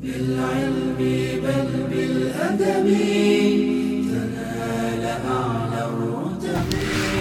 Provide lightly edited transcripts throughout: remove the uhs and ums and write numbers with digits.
بالعلم بل بالأدب تنال أعلى الرتب.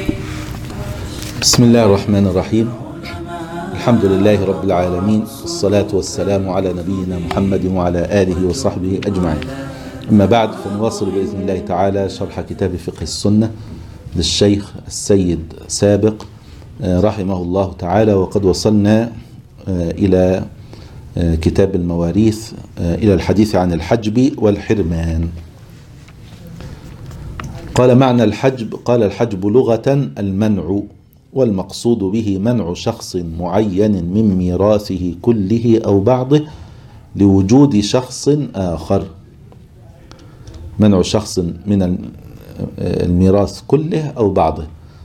بسم الله الرحمن الرحيم. الحمد لله رب العالمين، والصلاة والسلام على نبينا محمد وعلى آله وصحبه أجمعين. أما بعد، فنواصل بإذن الله تعالى شرح كتاب فقه السنة للشيخ السيد سابق رحمه الله تعالى، وقد وصلنا إلى كتاب المواريث، إلى الحديث عن الحجب والحرمان. قال: معنى الحجب. قال: الحجب لغة المنع، والمقصود به منع شخص معين من ميراثه كله أو بعضه لوجود شخص آخر. منع شخص من الميراث كله أو بعضه.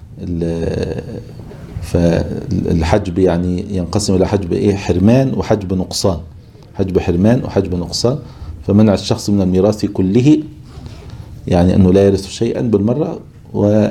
فالحجب يعني ينقسم إلى حجب حرمان وحجب نقصان. حجب حرمان وحجب نقصان. فمنع الشخص من الميراث كله يعني أنه لا يرث شيئا بالمرة، و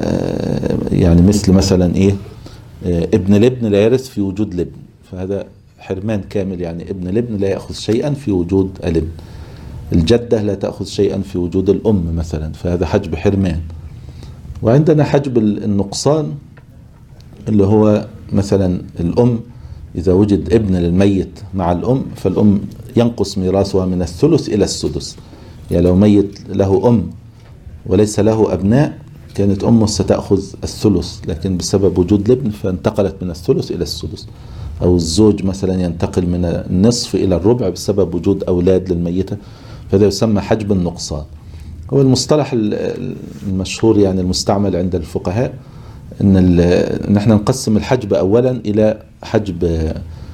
يعني مثلا ابن الابن لا يرث في وجود الابن، فهذا حرمان كامل. يعني ابن الابن لا يأخذ شيئا في وجود الابن. الجدة لا تأخذ شيئا في وجود الأم مثلا، فهذا حجب حرمان. وعندنا حجب النقصان، اللي هو مثلا الأم إذا وجد ابن للميت مع الأم، فالأم ينقص ميراثها من الثلث إلى السدس. يعني لو ميت له أم وليس له أبناء، كانت أمه ستأخذ الثلث، لكن بسبب وجود الابن فانتقلت من الثلث إلى السدس. أو الزوج مثلا ينتقل من النصف إلى الربع بسبب وجود أولاد للميتة، فهذا يسمى حجب النقصان. هو المصطلح المشهور يعني المستعمل عند الفقهاء إن احنا نقسم الحجب أولا إلى حجب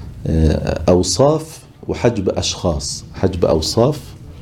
أوصاف وحجب أشخاص. حجب أوصاف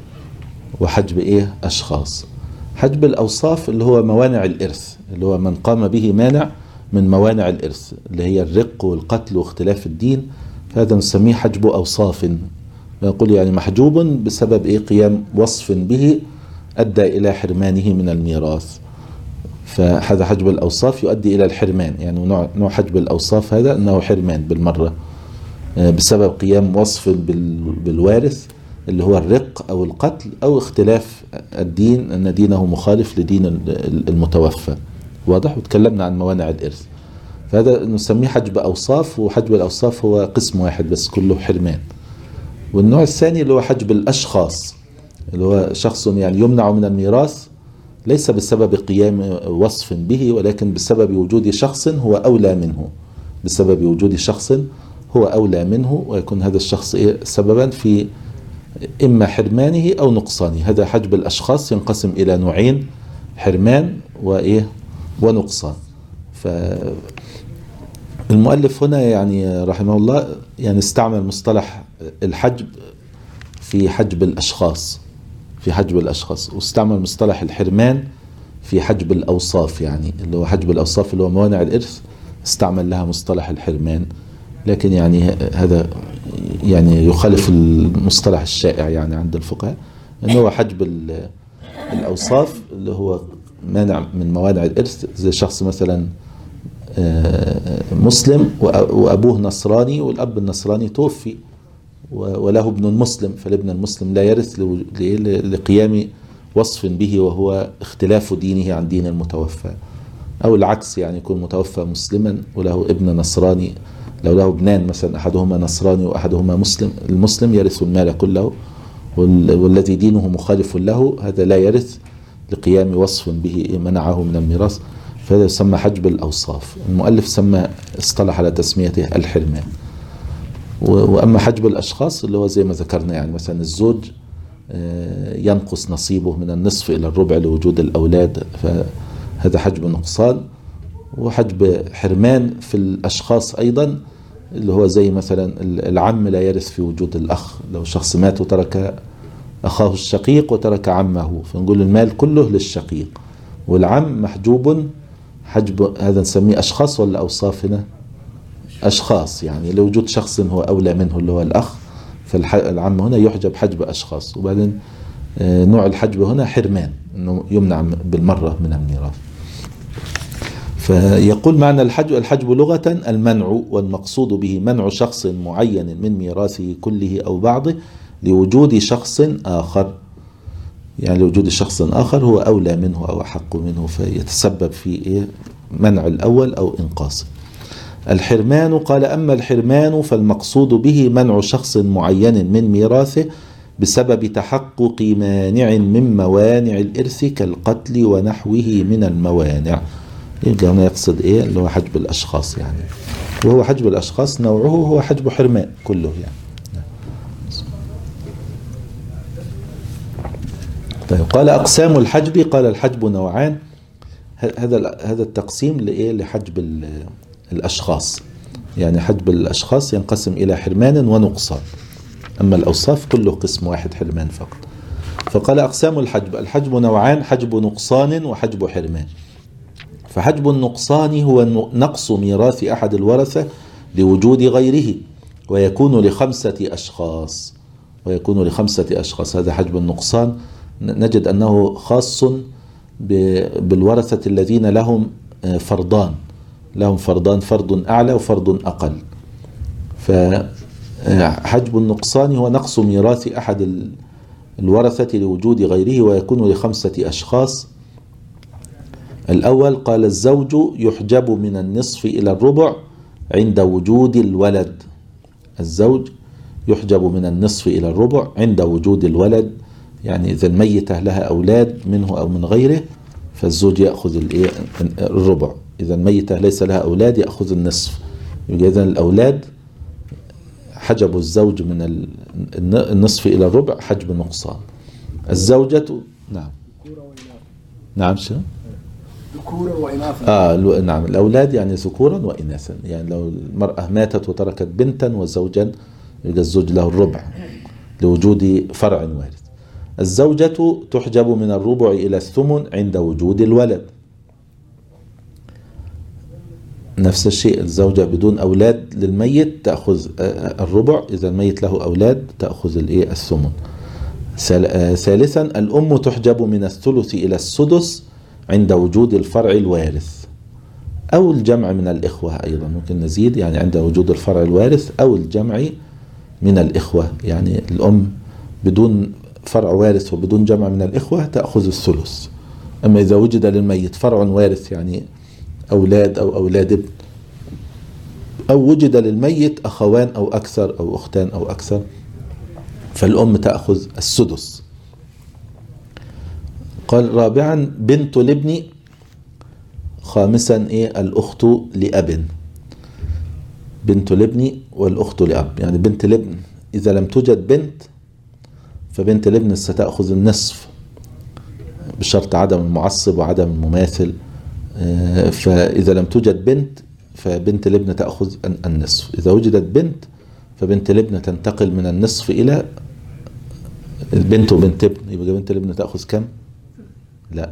وحجب أشخاص. حجب الأوصاف اللي هو موانع الإرث، اللي هو من قام به مانع من موانع الإرث، اللي هي الرق والقتل واختلاف الدين، فهذا نسميه حجب أوصاف. يقول يعني محجوب بسبب قيام وصف به أدى إلى حرمانه من الميراث، فهذا حجب الأوصاف يؤدي إلى الحرمان. يعني نوع حجب الأوصاف هذا أنه حرمان بالمرة بسبب قيام وصف بالوارث، اللي هو الرق أو القتل أو اختلاف الدين، أن دينه مخالف لدين المتوفى. واضح؟ وتكلمنا عن موانع الإرث، فهذا نسميه حجب أوصاف. وحجب الأوصاف هو قسم واحد بس كله حرمان. والنوع الثاني اللي هو حجب الأشخاص، اللي هو شخص يعني يمنع من الميراث ليس بسبب قيام وصف به، ولكن بسبب وجود شخص هو أولى منه. بسبب وجود شخص هو أولى منه، ويكون هذا الشخص سببا في إما حرمانه أو نقصانه. هذا حجب الأشخاص ينقسم إلى نوعين: حرمان ونقصان. فالمؤلف هنا يعني رحمه الله يعني استعمل مصطلح الحجب في حجب الأشخاص، واستعمل مصطلح الحرمان في حجب الأوصاف. يعني اللي هو حجب الأوصاف اللي هو موانع الإرث استعمل لها مصطلح الحرمان، لكن يعني هذا يعني يخالف المصطلح الشائع يعني عند الفقهاء، انه هو حجب الأوصاف اللي هو مانع من موانع الإرث. زي شخص مثلا مسلم وأبوه نصراني والأب النصراني توفي وله ابن مسلم، فالابن المسلم لا يرث لقيام وصف به وهو اختلاف دينه عن دين المتوفى. أو العكس، يعني يكون متوفى مسلما وله ابن نصراني. لو له ابنان مثلا أحدهما نصراني وأحدهما مسلم، المسلم يرث المال كله، والذي دينه مخالف له هذا لا يرث لقيام وصف به منعه من الميراث، فهذا يسمى حجب الأوصاف. المؤلف اصطلح على تسميته الحرمان. وأما حجب الأشخاص اللي هو زي ما ذكرنا، يعني مثلا الزوج ينقص نصيبه من النصف إلى الربع لوجود الأولاد، فهذا حجب نقصان. وحجب حرمان في الأشخاص أيضا، اللي هو زي مثلا العم لا يرث في وجود الأخ. لو شخص مات وترك أخاه الشقيق وترك عمه، فنقول المال كله للشقيق، والعم محجوب. حجب هذا نسميه أشخاص ولا أوصاف؟ هنا أشخاص، يعني لوجود شخص هو أولى منه اللي هو الأخ، فالعم هنا يحجب حجب أشخاص. وبعدين نوع الحجب هنا حرمان، أنه يمنع بالمرة من الميراث. فيقول معنى الحجب لغة المنع، والمقصود به منع شخص معين من ميراثه كله أو بعضه لوجود شخص آخر، يعني لوجود شخص آخر هو أولى منه أو أحق منه، فيتسبب في إيه؟ منع الأول أو إنقاصه. الحرمان، قال أما الحرمان فالمقصود به منع شخص معين من ميراثه بسبب تحقق مانع من موانع الإرث كالقتل ونحوه من الموانع. يبقى هنا يقصد إيه؟ اللي هو حجب الأشخاص يعني، وهو حجب الأشخاص نوعه هو حجب حرمان كله يعني. طيب قال أقسام الحجب، قال الحجب نوعان. هذا التقسيم لإيه؟ لحجب الأشخاص، يعني حجب الأشخاص ينقسم إلى حرمان ونقصان، أما الأوصاف كله قسم واحد حرمان فقط. فقال أقسام الحجب، الحجب نوعان، حجب نقصان وحجب حرمان. فحجب النقصان هو نقص ميراث أحد الورثة لوجود غيره، ويكون لخمسة أشخاص، هذا حجب النقصان. نجد أنه خاص بالورثة الذين لهم فرضان، فرض أعلى وفرض أقل. فحجب النقصان هو نقص ميراث أحد الورثة لوجود غيره، ويكون لخمسة أشخاص. الأول قال الزوج يحجب من النصف إلى الربع عند وجود الولد، الزوج يحجب من النصف إلى الربع عند وجود الولد، يعني إذا الميتة لها أولاد منه أو من غيره فالزوج يأخذ الربع، إذا الميتة ليس لها أولاد يأخذ النصف. إذا الأولاد حجب الزوج من النصف إلى الربع حجب نقصان. الزوجة نعم شو؟ ذكورا وإناثا. نعم، الأولاد يعني ذكورا وإناثا، يعني لو المرأة ماتت وتركت بنتا وزوجا يبقى الزوج له الربع لوجود فرع وارث. الزوجة تحجب من الربع إلى الثمن عند وجود الولد، نفس الشيء، الزوجة بدون أولاد للميت تأخذ الربع، إذا الميت له أولاد تأخذ الثمن. ثالثا الأم تحجب من الثلث إلى السدس عند وجود الفرع الوارث، أو الجمع من الإخوة، أيضا ممكن نزيد، يعني عند وجود الفرع الوارث أو الجمع من الإخوة، يعني الأم بدون فرع وارث وبدون جمع من الإخوة تأخذ الثلث. أما إذا وجد للميت فرع وارث يعني أولاد أو أولاد ابن، أو وجد للميت أخوان أو أكثر أو أختان أو أكثر، فالأم تأخذ السدس. قال رابعا بنت الابن. خامسا الأخت لأب، بنت الابن والأخت لأب، يعني بنت الابن إذا لم توجد بنت فبنت الابن ستأخذ النصف بشرط عدم المعصب وعدم المماثل. فإذا لم توجد بنت فبنت الابن تأخذ النصف. إذا وجدت بنت فبنت الابن تنتقل من النصف إلى البنت وبنت ابن، يبقى بنت الابن تأخذ كم؟ لا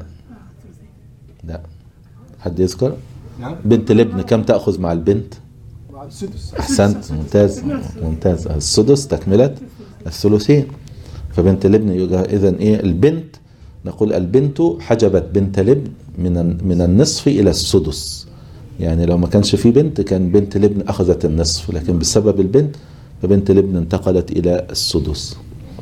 حد يذكر؟ بنت الابن كم تأخذ مع البنت؟ السدس. أحسنت، ممتاز. السدس تكملة الثلثين. فبنت الابن إذا البنت، نقول البنت حجبت بنت الابن من النصف إلى السدس، يعني لو ما كانش في بنت كان بنت الابن أخذت النصف، لكن بسبب البنت فبنت الابن انتقلت إلى السدس.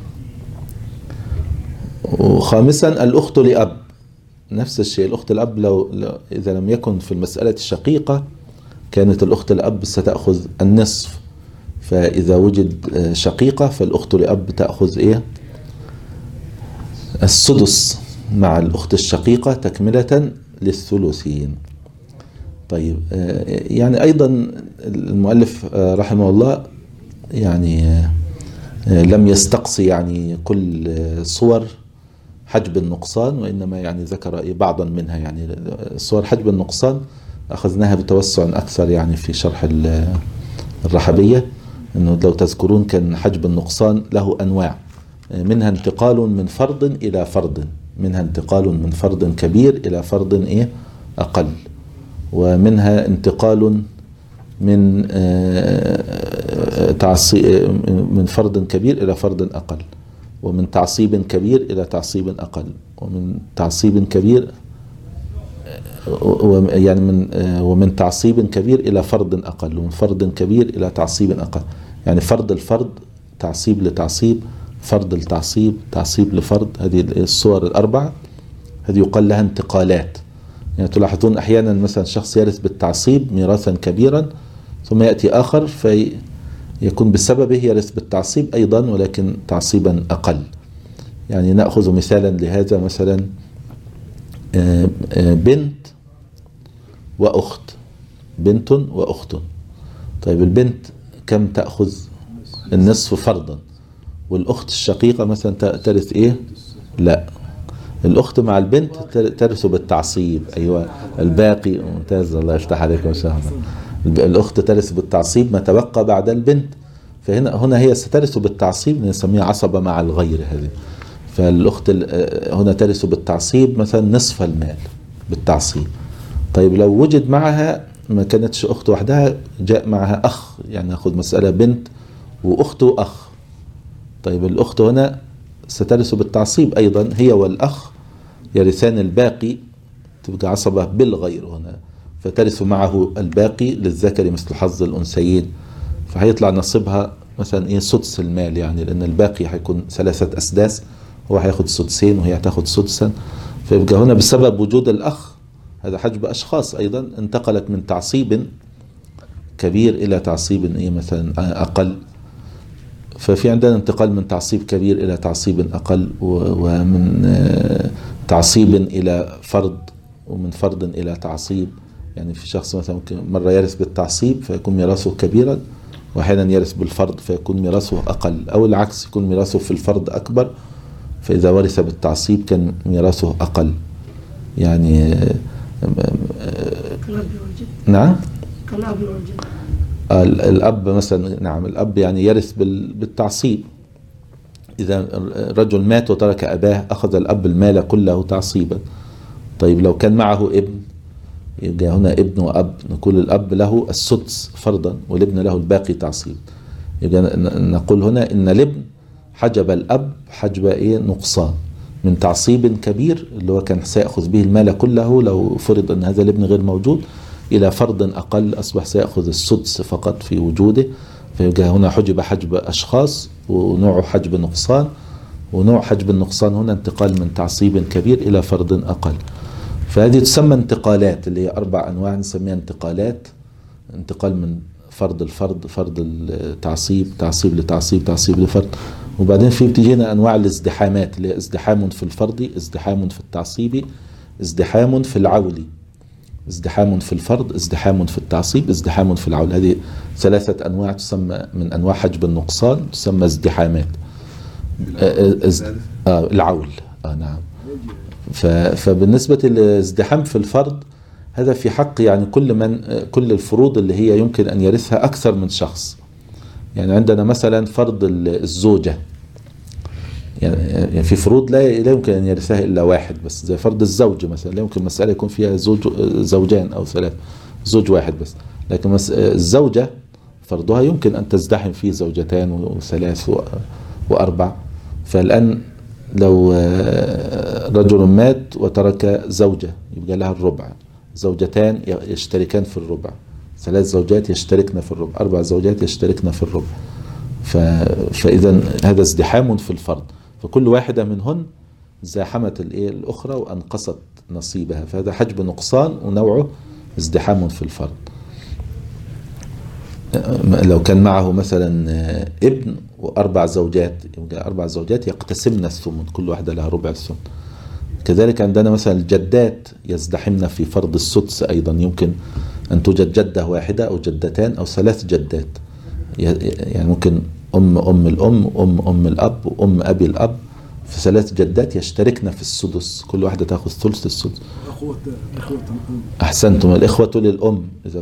وخامسا الأخت لأب، نفس الشيء، الأخت الأب لو إذا لم يكن في المسألة شقيقة كانت الأخت الأب ستأخذ النصف، فإذا وجد شقيقة فالأخت لأب تأخذ السدس مع الأخت الشقيقة تكملة للثلثين. طيب يعني أيضا المؤلف رحمه الله يعني لم يستقصي يعني كل صور حجب النقصان، وإنما يعني ذكر بعضا منها، يعني صور حجب النقصان أخذناها بتوسع أكثر يعني في شرح الرحبية، إنه لو تذكرون كان حجب النقصان له أنواع، منها انتقال من فرض إلى فرض، منها انتقال من فرض كبير إلى فرض أقل، ومنها انتقال من فرض كبير إلى فرض أقل، ومن تعصيب كبير إلى تعصيب أقل، ومن تعصيب كبير يعني ومن تعصيب كبير إلى فرض أقل، ومن فرض كبير إلى تعصيب أقل، يعني فرض الفرض، تعصيب لتعصيب، فرض التعصيب، تعصيب لفرض، هذه الصور الأربعة هذه يقال لها انتقالات. يعني تلاحظون أحيانا مثلا شخص يرث بالتعصيب ميراثا كبيرا، ثم يأتي آخر فيكون بسببه يرث بالتعصيب أيضا ولكن تعصيبا أقل. يعني نأخذ مثالا لهذا، مثلا بنت وأخت، بنت وأخت. طيب البنت كم تأخذ؟ النصف فرضا. والأخت الشقيقة مثلا ترث إيه؟ لا، الأخت مع البنت ترث بالتعصيب. أيوة الباقي. ممتاز، الله يفتح عليك ما شاء الله. الأخت ترث بالتعصيب ما تبقى بعد البنت، فهنا هي سترث بالتعصيب، نسميها عصبة مع الغير هذه. فالأخت هنا ترث بالتعصيب مثلا نصف المال بالتعصيب. طيب لو وجد معها، ما كانتش أخت وحدها، جاء معها أخ، يعني نأخذ مسألة بنت وأخت وأخ. طيب الأخت هنا سترث بالتعصيب أيضا، هي والأخ يرثان الباقي، تبقى عصبة بالغير هنا، فترث معه الباقي للذكر مثل حظ الأنثيين، فهيطلع نصيبها مثلا إيه؟ سدس المال، يعني لأن الباقي هيكون 3 أسداس، هو هياخد سدسين وهي هتاخد سدسا. فيبقى هنا بسبب وجود الأخ، هذا حجب أشخاص أيضا، انتقلت من تعصيب كبير إلى تعصيب إيه مثلا أقل. ففي عندنا انتقال من تعصيب كبير إلى تعصيب أقل، ومن تعصيب إلى فرض، ومن فرض إلى تعصيب. يعني في شخص مثلا ممكن مرة يرث بالتعصيب فيكون ميراثه كبيرا، وأحيانا يرث بالفرض فيكون ميراثه أقل، أو العكس يكون ميراثه في الفرض أكبر، فإذا ورث بالتعصيب كان ميراثه أقل. يعني نعم، كالأب والجد. الأب مثلا، نعم الأب يعني يرث بالتعصيب. إذا رجل مات وترك أباه أخذ الأب المال كله تعصيبا. طيب لو كان معه ابن، يبقى هنا ابن وأب، نقول الأب له السدس فرضا والابن له الباقي تعصيب. يبقى نقول هنا إن الابن حجب الأب حجب إيه؟ نقصان، من تعصيب كبير اللي هو كان سيأخذ به المال كله لو فرض أن هذا الابن غير موجود، إلى فرض أقل أصبح سيأخذ السدس فقط في وجوده. فيبقى هنا حجب حجب أشخاص، ونوع حجب نقصان، ونوع حجب النقصان هنا انتقال من تعصيب كبير إلى فرض أقل. فهذه تسمى انتقالات، اللي هي 4 أنواع نسميها انتقالات. انتقال من فرض الفرض، فرض التعصيب، تعصيب لتعصيب، تعصيب لفرض. وبعدين في بتجينا أنواع الازدحامات، اللي هي ازدحام في الفرض، ازدحام في التعصيب، ازدحام في العول، ازدحام في الفرض، ازدحام في التعصيب، ازدحام في العول. هذه 3 أنواع تسمى من أنواع حجب النقصان، تسمى ازدحامات. العول. نعم. فبالنسبة للازدحام في الفرض، هذا في حق يعني كل الفروض اللي هي يمكن أن يرثها أكثر من شخص. يعني عندنا مثلا فرض الزوجة، يعني في فروض لا يمكن أن يرثها إلا واحد بس، زي فرض الزوج مثلا، لا يمكن مسألة يكون فيها زوجان أو 3، زوج واحد بس. لكن الزوجة فرضها يمكن أن تزدحم فيه 2 و3 و4. فالآن لو رجل مات وترك زوجة يبقى لها الربع، 2 يشتركان في الربع، 3 زوجات يشتركن في الربع، 4 زوجات يشتركن في الربع. فإذا هذا ازدحام في الفرض، فكل واحدة منهن زاحمت الأخرى وأنقصت نصيبها، فهذا حجب نقصان ونوعه ازدحام في الفرض. لو كان معه مثلا ابن و4 زوجات، يبقى 4 زوجات يقتسمن الثمن، كل واحدة لها ربع الثمن. كذلك عندنا مثلا الجدات يزدحمن في فرض السدس أيضا، يمكن أن توجد جدة واحدة أو جدتان أو 3 جدات، يعني ممكن أم الأم الأب وأم أبي الأب، في 3 جدات يشتركن في السدس، كل واحدة تأخذ ثلث السدس. أحسنتم، الإخوة للأم إذا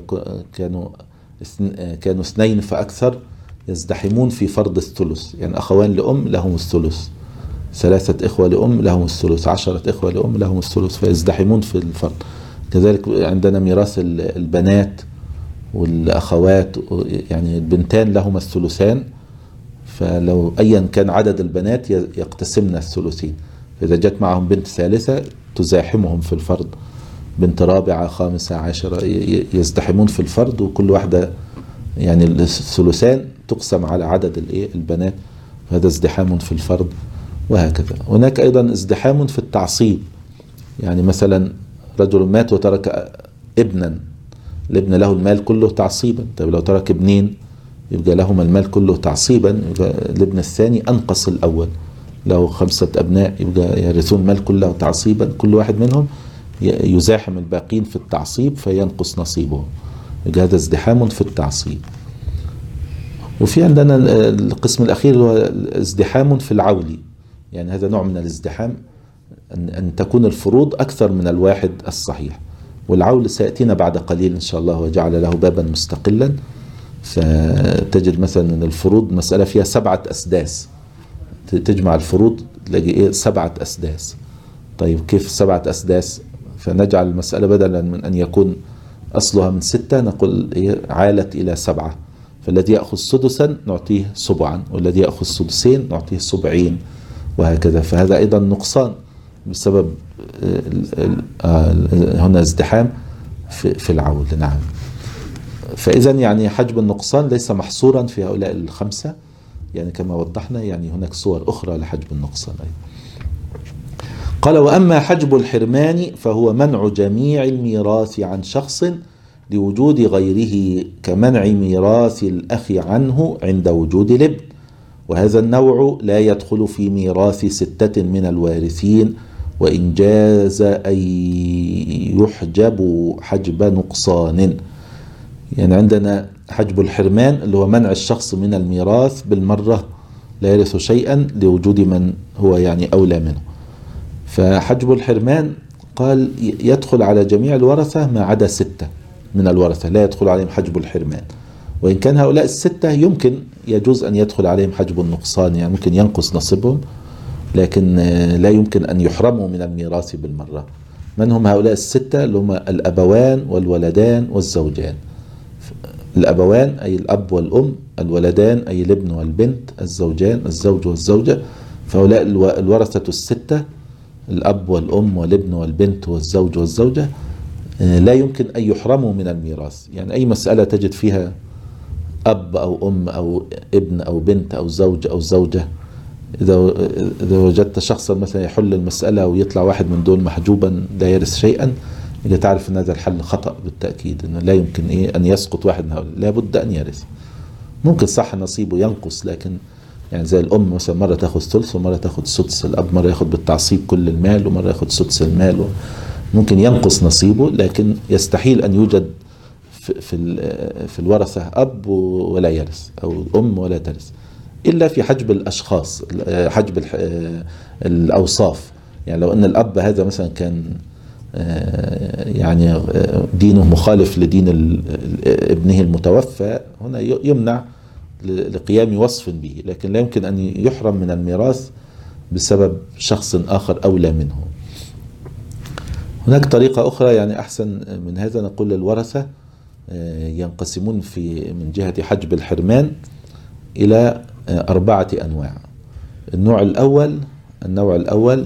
كانوا 2 فأكثر يزدحمون في فرض الثلث، يعني أخوان لأم لهم الثلث، 3 إخوة لأم لهم الثلث، 10 إخوة لأم لهم الثلث، فيزدحمون في الفرض. كذلك عندنا ميراث البنات والأخوات، يعني البنتان لهما الثلثان، فلو أيا كان عدد البنات يقتسمن الثلثين، فإذا جت معهم بنت ثالثة تزاحمهم في الفرض، بنت رابعة 5 10 يزدحمون في الفرض، وكل واحدة يعني الثلثان تقسم على عدد البنات، هذا ازدحام في الفرض، وهكذا. هناك أيضا ازدحام في التعصيب، يعني مثلا رجل مات وترك ابنا، الابن له المال كله تعصيبا. طيب لو ترك ابنين يبقى لهما المال كله تعصيبا، يبقى الابن الثاني أنقص الأول. له 5 أبناء يبقى يرثون المال كله تعصيبا، كل واحد منهم يزاحم الباقين في التعصيب فينقص نصيبه، يبقى هذا ازدحام في التعصيب. وفي عندنا القسم الأخير هو ازدحام في العول، يعني هذا نوع من الازدحام، أن تكون الفروض أكثر من الواحد الصحيح. والعول سيأتينا بعد قليل إن شاء الله، وجعل له بابا مستقلا. فتجد مثلا أن الفروض مسألة فيها 7 أسداس، تجمع الفروض تلاقي 7 أسداس. طيب كيف 7 أسداس؟ فنجعل المسألة بدلا من أن يكون أصلها من 6 نقول عالت إلى 7، فالذي يأخذ سدسا نعطيه سبعا، والذي يأخذ سدسين نعطيه سبعين، وهكذا. فهذا أيضا نقصان بسبب هنا ازدحام في العول. نعم. فإذا يعني حجب النقصان ليس محصورا في هؤلاء ال5، يعني كما وضحنا، يعني هناك صور أخرى لحجب النقصان أيضا. قال: وأما حجب الحرمان فهو منع جميع الميراث عن شخص لوجود غيره، كمنع ميراث الأخ عنه عند وجود الابن، وهذا النوع لا يدخل في ميراث 6 من الوارثين، وإن جاز أن يحجب حجب نقصان. يعني عندنا حجب الحرمان اللي هو منع الشخص من الميراث بالمرة، لا يرث شيئا لوجود من هو يعني أولى منه. فحجب الحرمان قال يدخل على جميع الورثة ما عدا 6 من الورثة، لا يدخل عليهم حجب الحرمان. وإن كان هؤلاء ال6 يمكن يجوز أن يدخل عليهم حجب النقصان، يعني ممكن ينقص نصيبهم، لكن لا يمكن أن يحرموا من الميراث بالمرة. من هم هؤلاء ال6؟ اللي هم الأبوان والولدان والزوجان. الأبوان أي الأب والأم، الولدان أي الابن والبنت، الزوجان الزوج والزوجة. فهؤلاء الورثة ال6، الأب والأم والابن والبنت والزوج والزوجة، لا يمكن أن يحرموا من الميراث. يعني أي مسألة تجد فيها أب أو أم أو ابن أو بنت أو زوج أو زوجة، إذا وجدت شخصا مثلا يحل المسألة ويطلع واحد من دول محجوبا لا يرث شيئا، إذا تعرف أن هذا الحل خطأ بالتأكيد، أنه لا يمكن أن يسقط واحد من هؤلاء، لا بد أن يرث. ممكن صح نصيبه ينقص، لكن يعني زي الأم مثلا مرة تأخذ ثلث ومرة تأخذ سدس، الأب مرة يأخذ بالتعصيب كل المال ومرة يأخذ سدس المال، ممكن ينقص نصيبه، لكن يستحيل أن يوجد في الورثة أب ولا يرث أو أم ولا ترث، إلا في حجب الأشخاص، حجب الأوصاف. يعني لو أن الأب هذا مثلا كان يعني دينه مخالف لدين ابنه المتوفى، هنا يمنع لقيام وصف به، لكن لا يمكن أن يحرم من الميراث بسبب شخص آخر أولى منه. هناك طريقة أخرى يعني أحسن من هذا، نقول للورثة ينقسمون من جهة حجب الحرمان إلى 4 أنواع. النوع الأول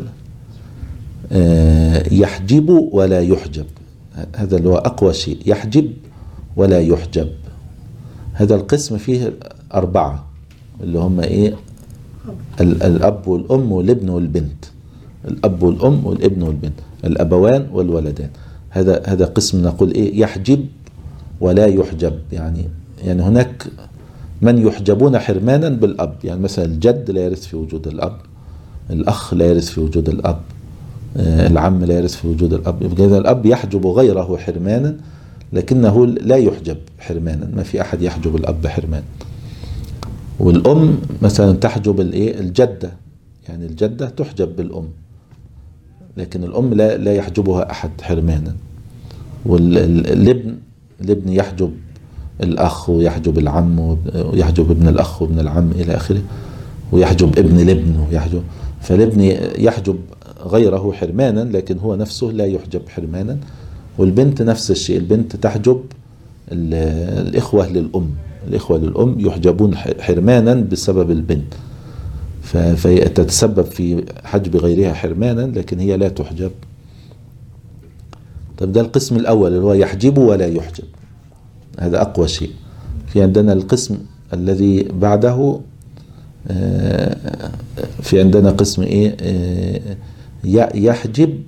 يحجب ولا يحجب، هذا اللي هو أقوى شيء، يحجب ولا يحجب. هذا القسم فيه 4 اللي هم الأب والأم والابن والبنت، الأب والأم والابن والبنت، الأبوان والولدان. هذا قسم نقول يحجب ولا يحجب. يعني هناك من يحجبون حرمانا بالأب، يعني مثلا الجد لا يرث في وجود الأب، الأخ لا يرث في وجود الأب، العم لا يرث في وجود الأب. يبقى إذا الأب يحجب غيره حرمانا، لكنه لا يحجب حرمانا، ما في أحد يحجب الأب حرمان. والأم مثلا تحجب الجدة، يعني الجدة تحجب بالأم، لكن الأم لا يحجبها أحد حرمانا. والابن يحجب الأخ ويحجب العم ويحجب ابن الأخ وابن العم إلى آخره، ويحجب ابن الابن ويحجب. فالابن يحجب غيره حرمانا، لكن هو نفسه لا يحجب حرمانا. والبنت نفس الشيء، البنت تحجب الإخوة للأم يحجبون حرمانا بسبب البنت، فتتسبب في حجب غيرها حرمانا، لكن هي لا تحجب. طيب ده القسم الأول اللي هو يحجب ولا يحجب، هذا أقوى شيء. في عندنا القسم الذي بعده في عندنا قسم ايه يحجب،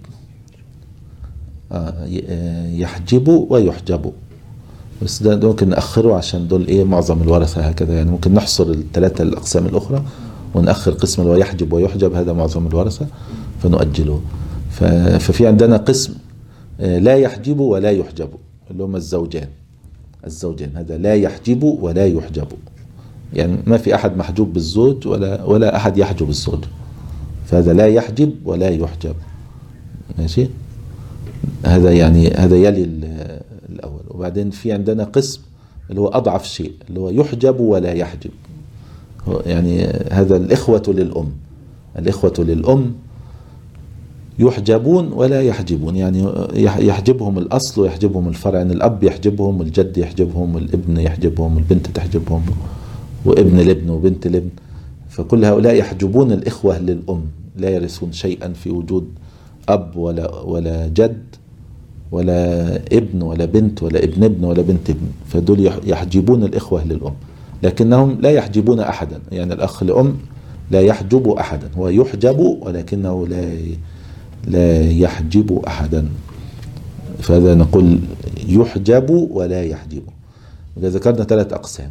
يحجب ويحجب، بس ده ممكن نأخره عشان دول ايه معظم الورثة هكذا، يعني ممكن نحصر الثلاثة الأقسام الأخرى ونأخر قسم اللي هو يحجب ويحجب، هذا معظم الورثة فنؤجله. ففي عندنا قسم لا يحجب ولا يحجب اللي هم الزوجان، هذا لا يحجب ولا يحجب، يعني ما في أحد محجوب بالزوج ولا أحد يحجب الزوج، فهذا لا يحجب ولا يحجب. ماشي، هذا يعني هذا يلي الأول. وبعدين في عندنا قسم اللي هو أضعف شيء اللي هو يحجب ولا يحجب، يعني هذا الإخوة للأم يحجبون ولا يحجبون، يعني يحجبهم الأصل ويحجبهم الفرع، يعني الأب يحجبهم والجد يحجبهم والابن يحجبهم والبنت تحجبهم وابن الابن وبنت الابن، فكل هؤلاء يحجبون الإخوة للأم، لا يرثون شيئا في وجود أب ولا جد ولا ابن ولا بنت ولا ابن ابن ولا بنت ابن، فدول يحجبون الإخوة للأم، لكنهم لا يحجبون أحدا، يعني الأخ لأم لا يحجب أحدا، هو يحجب ولكنه لا يحجب أحدا، فهذا نقول يحجب ولا يحجب. إذا ذكرنا 3 أقسام،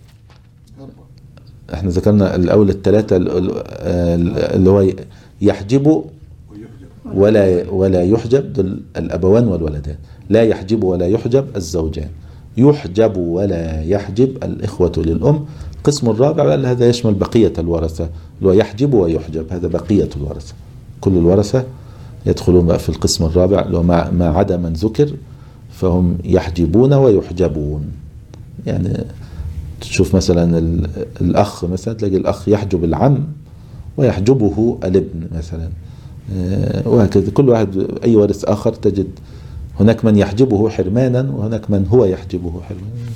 احنا ذكرنا الأول الثلاثة اللي هو يحجب ولا يحجب دول الأبوان والولدان، لا يحجب ولا يحجب الزوجان، يحجب ولا يحجب الإخوة للأم. القسم الرابع هذا يشمل بقية الورثة اللي هو يحجب ويحجب، هذا بقية الورثة، كل الورثة يدخلون بقى في القسم الرابع اللي هو ما عدا من ذكر فهم يحجبون ويحجبون. يعني تشوف مثلا الأخ، مثلا تلاقي الأخ يحجب العم ويحجبه الابن مثلا، وهكذا كل واحد أي وارث آخر تجد هناك من يحجبه حرمانا وهناك من هو يحجبه حرمانا.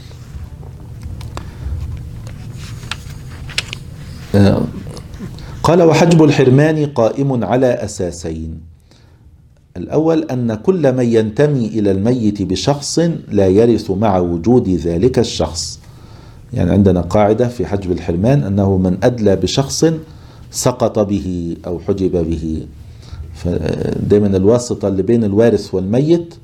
قال وحجب الحرمان قائم على أساسين: الأول أن كل من ينتمي إلى الميت بشخص لا يرث مع وجود ذلك الشخص، يعني عندنا قاعدة في حجب الحرمان أنه من أدلى بشخص سقط به أو حجب به، فدائما الواسطة اللي بين الوارث والميت،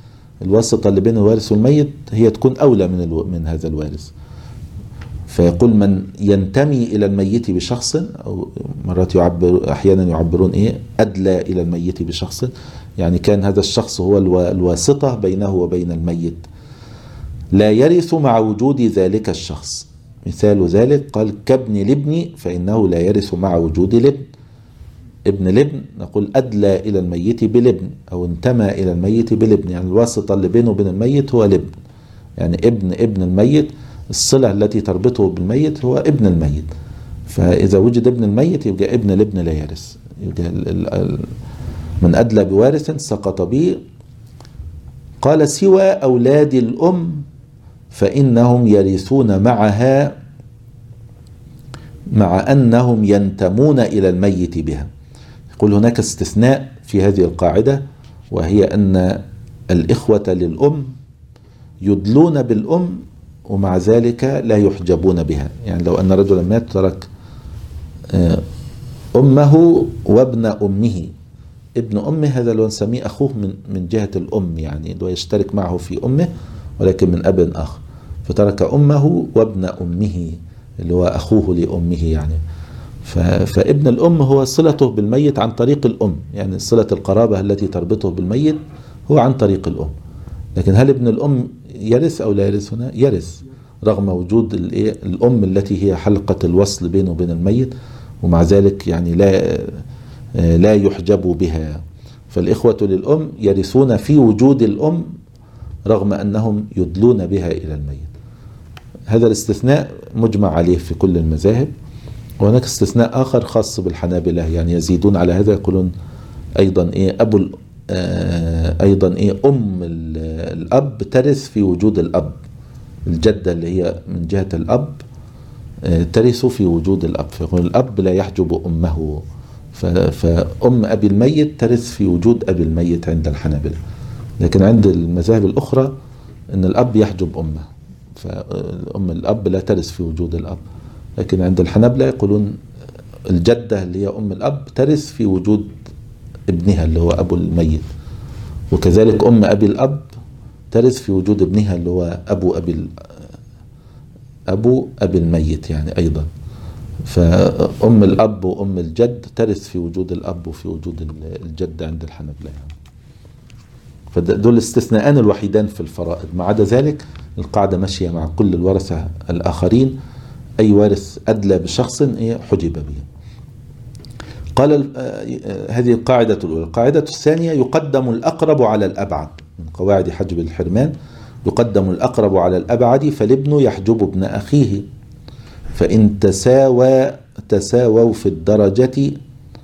هي تكون أولى من هذا الوارث. فيقول من ينتمي إلى الميت بشخص، أو مرات أحيانا يعبرون أدلى إلى الميت بشخص، يعني كان هذا الشخص هو الواسطة بينه وبين الميت، لا يرث مع وجود ذلك الشخص. مثال ذلك قال كابن الابن فإنه لا يرث مع وجود الابن. ابن الابن نقول أدلى إلى الميت بالابن أو انتمى إلى الميت بالابن، يعني الواسطة اللي بينه وبين الميت هو الابن، يعني ابن الميت، الصلة التي تربطه بالميت هو ابن الميت، فإذا وجد ابن الميت يبقى ابن الابن لا يرث، يبقى من أدلى بوارث سقط به. قال سوى أولاد الأم فإنهم يرثون معها مع أنهم ينتمون إلى الميت بها. يقول هناك استثناء في هذه القاعدة، وهي أن الإخوة للأم يدلون بالأم ومع ذلك لا يحجبون بها، يعني لو أن رجلا مات ترك أمه وابن أمه، ابن أمه هذا لو نسميه أخوه من جهة الأم، يعني لو يشترك معه في أمه ولكن من أب آخر، فترك أمه وابن أمه اللي هو أخوه لأمه يعني. فابن الأم هو صلته بالميت عن طريق الأم، يعني صلة القرابة التي تربطه بالميت هو عن طريق الأم. لكن هل ابن الأم يرث أو لا يرث؟ هنا يرث رغم وجود الأم التي هي حلقة الوصل بينه وبين الميت، ومع ذلك يعني لا يحجب بها. فالإخوة للأم يرثون في وجود الأم رغم أنهم يدلون بها إلى الميت. هذا الاستثناء مجمع عليه في كل المذاهب. وهناك استثناء آخر خاص بالحنابلة، يعني يزيدون على هذا، يقولون أيضا أم الأب ترث في وجود الأب، الجدة اللي هي من جهة الأب ترث في وجود الأب، فيقول الأب لا يحجب أمه، فأم أبي الميت ترث في وجود أبي الميت عند الحنابلة. لكن عند المذاهب الأخرى أن الأب يحجب أمه، فأم الأب لا ترث في وجود الأب، لكن عند الحنابلة يقولون الجدة اللي هي أم الأب ترث في وجود ابنها اللي هو أبو الميت، وكذلك أم أبي الأب ترث في وجود ابنها اللي هو أبو أبي الميت يعني أيضا. فأم الأب وأم الجد ترث في وجود الأب وفي وجود الجد عند الحنابلة يعني. فدول الاستثناءان الوحيدان في الفرائض، ما عدا ذلك القاعدة ماشية مع كل الورثة الآخرين، أي وارث أدلى بشخص حجب به. قال هذه القاعدة الأولى. القاعدة الثانية يقدم الأقرب على الأبعد، من قواعد حجب الحرمان يقدم الأقرب على الأبعد، فالابن يحجب ابن أخيه، فإن تساووا في الدرجة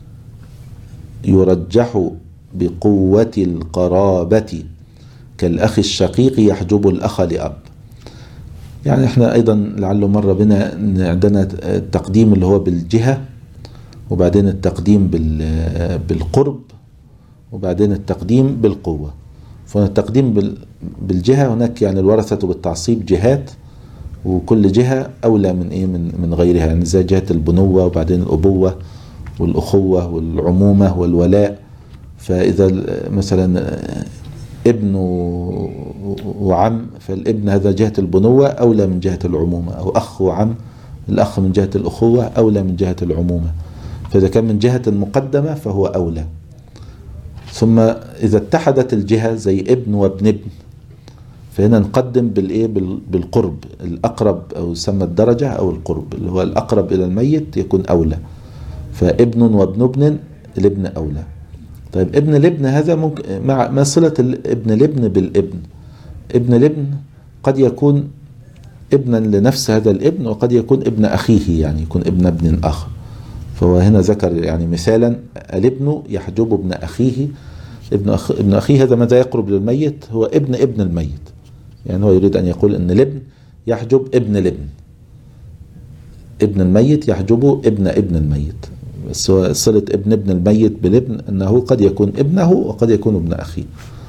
يرجح بقوة القرابة، كالأخ الشقيق يحجب الأخ لأب. يعني احنا أيضا لعله مرة بنا عندنا التقديم اللي هو بالجهة، وبعدين التقديم بالقرب، وبعدين التقديم بالقوة. فالتقديم بالجهة هناك يعني الورثة بالتعصيب جهات، وكل جهة أولى من غيرها، يعني زي جهة البنوة وبعدين الأبوة والأخوة والعمومة والولاء. فإذا مثلا ابن وعم، فالابن هذا جهة البنوة أولى من جهة العمومة، أو أخ وعم الأخ من جهة الأخوة أولى من جهة العمومة. فإذا كان من جهة المقدمة فهو أولى. ثم إذا اتحدت الجهة زي ابن وابن ابن، فهنا نقدم بالقرب الأقرب، أو يسمى الدرجة أو القرب اللي هو الأقرب إلى الميت يكون أولى. فابن وابن ابن الابن أولى. طيب ابن الابن هذا ممكن مع ما صلة ابن الابن بالابن. ابن الابن قد يكون ابنا لنفس هذا الابن، وقد يكون ابن أخيه، يعني يكون ابن آخر. فهو هنا ذكر يعني مثالا الابن يحجب ابن أخيه. ابن أخيه هذا ماذا يقرب للميت؟ هو ابن الميت، يعني هو يريد أن يقول أن الابن يحجب ابن الابن، ابن الميت يحجب ابن الميت. بس هو صلة ابن الميت بالابن أنه قد يكون ابنه وقد يكون ابن أخيه.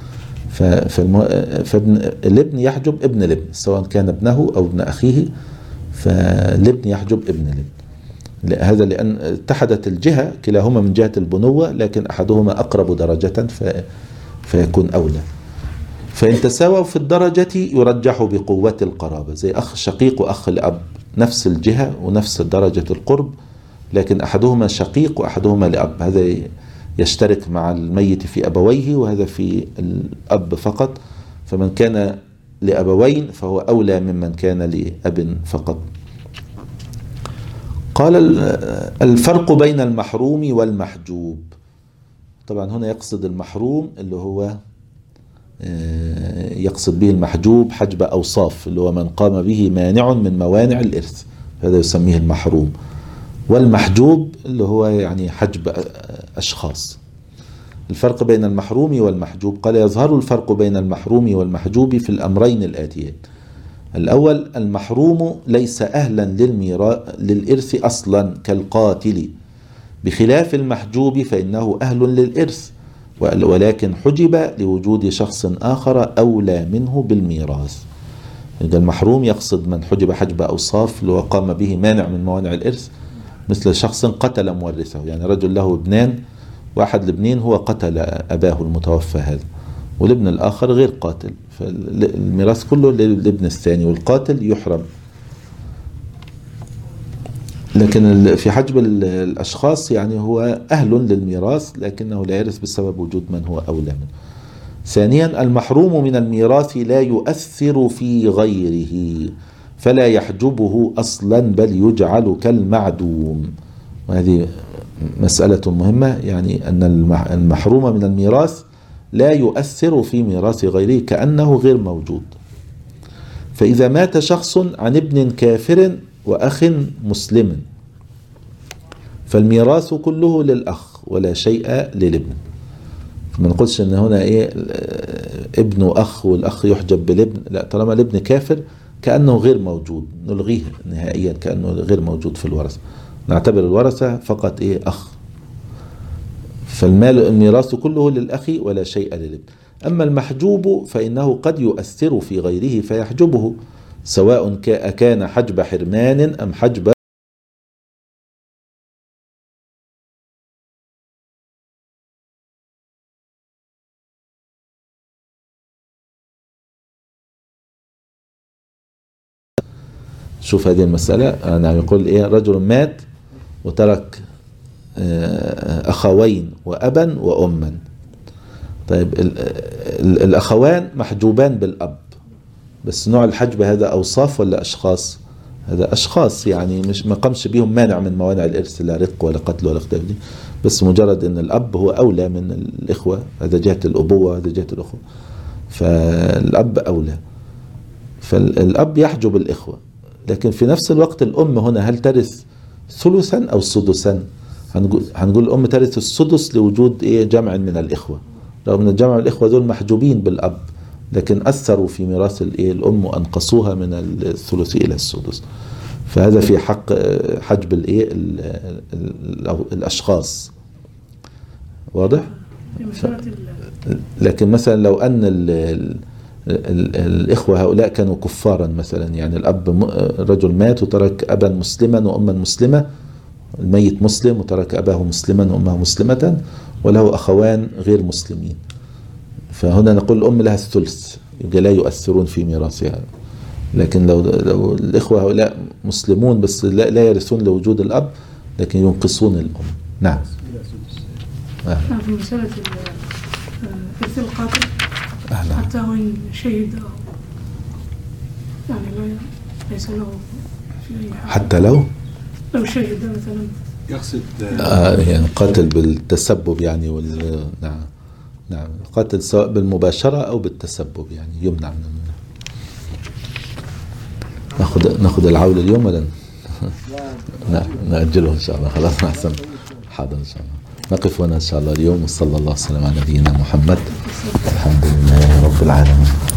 فالابن يحجب ابن الابن سواء كان ابنه أو ابن أخيه، فالابن يحجب ابن الابن. هذا لأن اتحدت الجهة كلاهما من جهة البنوة، لكن أحدهما أقرب درجة فيكون أولى. فإن تساووا في الدرجة يرجح بقوة القرابة، زي أخ شقيق وأخ الأب، نفس الجهة ونفس درجة القرب، لكن أحدهما شقيق وأحدهما لأب. هذا يشترك مع الميت في أبويه، وهذا في الأب فقط. فمن كان لأبوين فهو أولى ممن كان لأب فقط. قال الفرق بين المحروم والمحجوب. طبعا هنا يقصد المحروم اللي هو يقصد به المحجوب حجب أوصاف، اللي هو من قام به مانع من موانع الإرث، هذا يسميه المحروم. والمحجوب اللي هو يعني حجب أشخاص. الفرق بين المحروم والمحجوب. قال يظهر الفرق بين المحروم والمحجوب في الأمرين الآتيين. الأول المحروم ليس أهلا للإرث أصلا كالقاتل، بخلاف المحجوب فإنه أهل للإرث، ولكن حجب لوجود شخص آخر أولى منه بالميراث. إذا المحروم يقصد من حجب حجب أوصاف اللي وقام به مانع من موانع الإرث، مثل شخص قتل مورثه، يعني رجل له ابنان، واحد الابنين هو قتل أباه المتوفى هذا، والابن الآخر غير قاتل، فالميراث كله للابن الثاني، والقاتل يحرم. لكن في حجب الأشخاص يعني هو أهل للميراث، لكنه لا يرث بسبب وجود من هو أولى منه. ثانيا المحروم من الميراث لا يؤثر في غيره، فلا يحجبه أصلا بل يجعل كالمعدوم. وهذه مسألة مهمة، يعني أن المحروم من الميراث لا يؤثر في ميراث غيره كأنه غير موجود. فإذا مات شخص عن ابن كافر وأخ مسلم فالميراث كله للأخ ولا شيء للابن. ما نقولش ان هنا ابن أخ والأخ يحجب بالابن، لا، طالما الابن كافر كأنه غير موجود نلغيه نهائيا، كأنه غير موجود في الورثة، نعتبر الورثة فقط أخ. فالمال الميراث كله للأخ ولا شيء للابن. أما المحجوب فإنه قد يؤثر في غيره فيحجبه، سواء كان حجب حرمان أم حجب شوف هذه المسألة. نعم، يقول إيه؟ رجل مات وترك أخوين وأبا وأما. طيب الأخوان محجوبان بالأب، بس نوع الحجب هذا أوصاف ولا أشخاص؟ هذا أشخاص، يعني مش ما قامش بيهم مانع من موانع الإرث، لا رق ولا قتل ولا اختلاف دي، بس مجرد أن الأب هو أولى من الإخوة، هذا جهة الأبوة هذا جهة الأخوة، فالأب أولى، فالأب يحجب الإخوة. لكن في نفس الوقت الأم هنا هل ترث ثلثا أو سدسا؟ هنقول الأم ترث السدس لوجود إيه؟ جمع من الإخوة، رغم أن الجمع من الإخوة دول محجوبين بالأب، لكن أثروا في ميراث الأم وأنقصوها من الثلث إلى السدس. فهذا في حق حجب الأشخاص. واضح؟ لكن مثلا لو أن الإخوة هؤلاء كانوا كفارا مثلا، يعني الأب رجل مات وترك أبا مسلما وأما مسلمة، الميت مسلم وترك أباه مسلما وأمه مسلمة، وله أخوان غير مسلمين، فهنا نقول الأم لها الثلث، يبقى لا يؤثرون في ميراثها. لكن لو الإخوة هؤلاء مسلمون بس لا يرثون لوجود الأب، لكن ينقصون الأم. نعم. في مسألة إرث القاتل حتى وإن شهد يعني ليس له في أي حال، حتى لو شهد مثلا يقصد يعني قاتل بالتسبب يعني نعم نعم، قاتل سواء بالمباشرة أو بالتسبب يعني يمنع من ناخذ العول اليوم ولا نأجله إن شاء الله؟ خلاص أحسن، حاضر إن شاء الله. نقف هنا إن شاء الله اليوم، وصلى الله وسلم على نبينا محمد. الحمد لله رب العالمين.